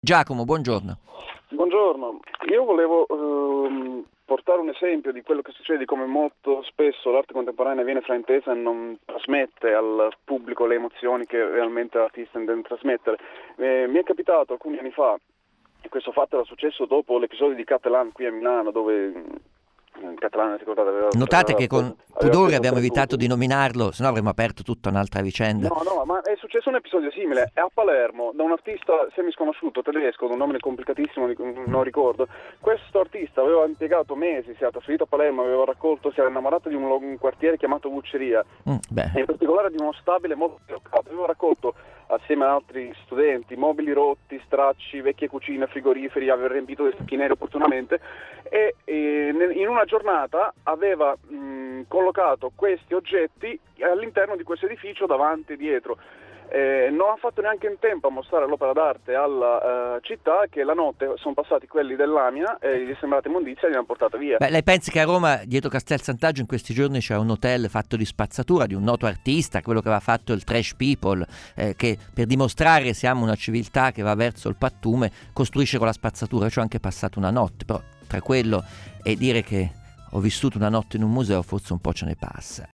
Giacomo, buongiorno. Buongiorno, io volevo portare un esempio di quello che succede, di come molto spesso l'arte contemporanea viene fraintesa e non trasmette al pubblico le emozioni che realmente l'artista intende trasmettere. Mi è capitato alcuni anni fa, e questo fatto era successo dopo l'episodio di Catalan qui a Milano, dove Catalan, ricordate, Notate che con aveva pudore preso abbiamo 3 evitato di punti. nominarlo, se no avremmo aperto tutta un'altra vicenda. No, ma è successo un episodio simile. È a Palermo, da un artista semisconosciuto tedesco, con un nome complicatissimo, non ricordo. Questo artista aveva impiegato mesi, si era trasferito a Palermo, si era innamorato di un quartiere chiamato Vucceria, e in particolare di uno stabile molto bloccato. Aveva raccolto, assieme ad altri studenti, mobili rotti, stracci, vecchie cucine, frigoriferi, aveva riempito le sacchine opportunamente, e in una giornata aveva collocato questi oggetti all'interno di questo edificio, davanti e dietro. Non ha fatto neanche in tempo a mostrare l'opera d'arte alla città, che la notte sono passati quelli dell'Amina e gli è sembrata immondizia e li hanno portata via. Beh, lei pensi che a Roma, dietro Castel Sant'Agio, in questi giorni c'è un hotel fatto di spazzatura di un noto artista, quello che aveva fatto il Trash People, che per dimostrare siamo una civiltà che va verso il pattume, costruisce con la spazzatura. Io ci ho anche passato una notte, però tra quello e dire che ho vissuto una notte in un museo forse un po' ce ne passa.